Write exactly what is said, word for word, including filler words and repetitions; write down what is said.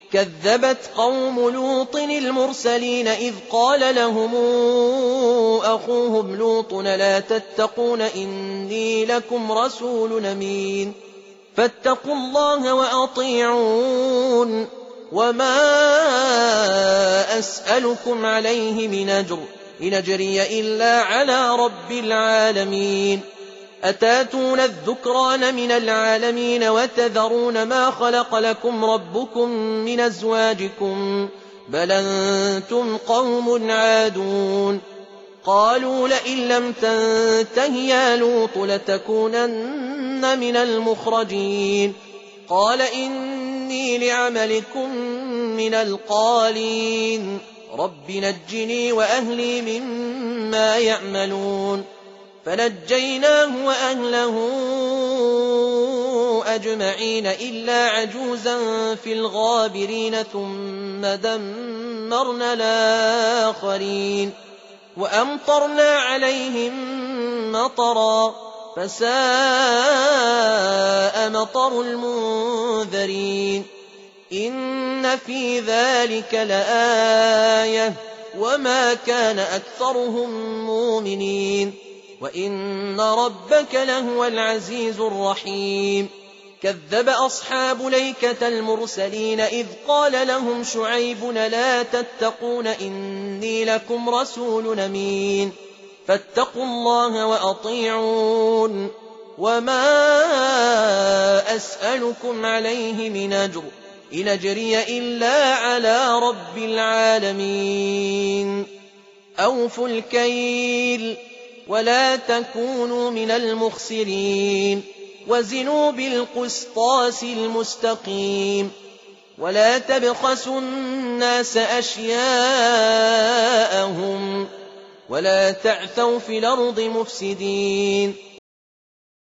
كذبت قوم لوط المرسلين إذ قال لهم أخوهم لوط لا تتقون إني لكم رسول أمين فاتقوا الله وأطيعون وما أسألكم عليه من أجر إن أجري إلا على رب العالمين أتاتون الذكران من العالمين وتذرون ما خلق لكم ربكم من أزواجكم بل أنتم قوم عادون قالوا لئن لم تنته يا لوط لتكونن من المخرجين قال إني لعملكم من القالين رب نجني وأهلي مما يعملون فنجيناه وأهله أجمعين إلا عجوزا في الغابرين ثم دمرنا الآخرين وأمطرنا عليهم مطرا فساء مطر المنذرين إن في ذلك لآية وما كان أكثرهم مؤمنين وإن ربك لهو العزيز الرحيم كذب أصحاب ليكة المرسلين إذ قال لهم شعيب لا تتقون إني لكم رسول أمين فاتقوا الله وأطيعون وما أسألكم عليه من أجر إن أجري إلا على رب العالمين أوفوا الكيل ولا تكونوا من المخسرين وزنوا بالقسطاس المستقيم ولا تبخسوا الناس أشياءهم ولا تعثوا في الأرض مفسدين